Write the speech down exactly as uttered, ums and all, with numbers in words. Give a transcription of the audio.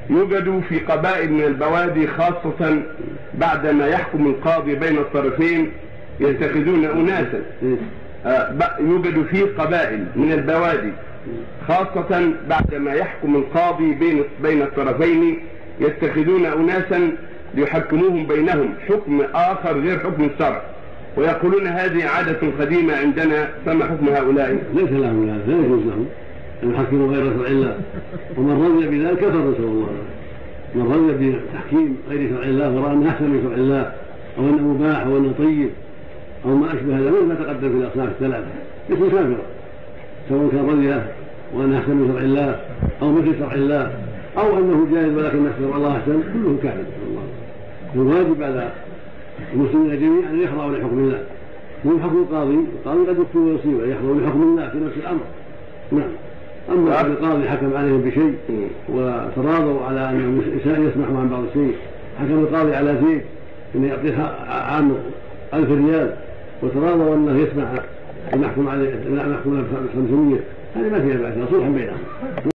يوجد في قبائل من البوادي خاصة بعدما يحكم القاضي بين الطرفين يتخذون أناسا. يوجد في قبائل من البوادي خاصة بعدما يحكم القاضي بين بين الطرفين يتخذون أناسا ليحكموهم بينهم حكم آخر غير حكم الشرع، ويقولون هذه عادة قديمة عندنا، فما حكم هؤلاء؟ ليس لهم لا يجوز لهم أن يحكموا غير شرع الله، ومن رضي بذلك كفر نسأل الله. من رضي بتحكيم غير شرع الله ورأى أنه أحسن من شرع الله أو أنه مباح أو أنه طيب أو ما أشبه هذا ما تقدم في الأصناف الثلاثة يكون كافرا، سواء كان رضي وأنه أحسن من شرع الله أو مثل شرع الله أو أنه جائز ولكن شرع الله أحسن، كله كافر نسأل الله. والواجب على المسلمين جميعا أن يخضعوا لحكم الله، من حكم القاضي القاضي قد يكتب ويصيب ويخضعوا لحكم الله في نفس الأمر. نعم. أما أن القاضي حكم عليهم بشيء وتراضوا على أن الإنسان يسمح عن بعض الشيء، حكم القاضي على زيد أن يعطيه عام ألف ريال وتراضوا أنه يسمح أن يحكم عليه أن يحكم خمسمية، هذه ما فيها بأس، صلحا بينهم.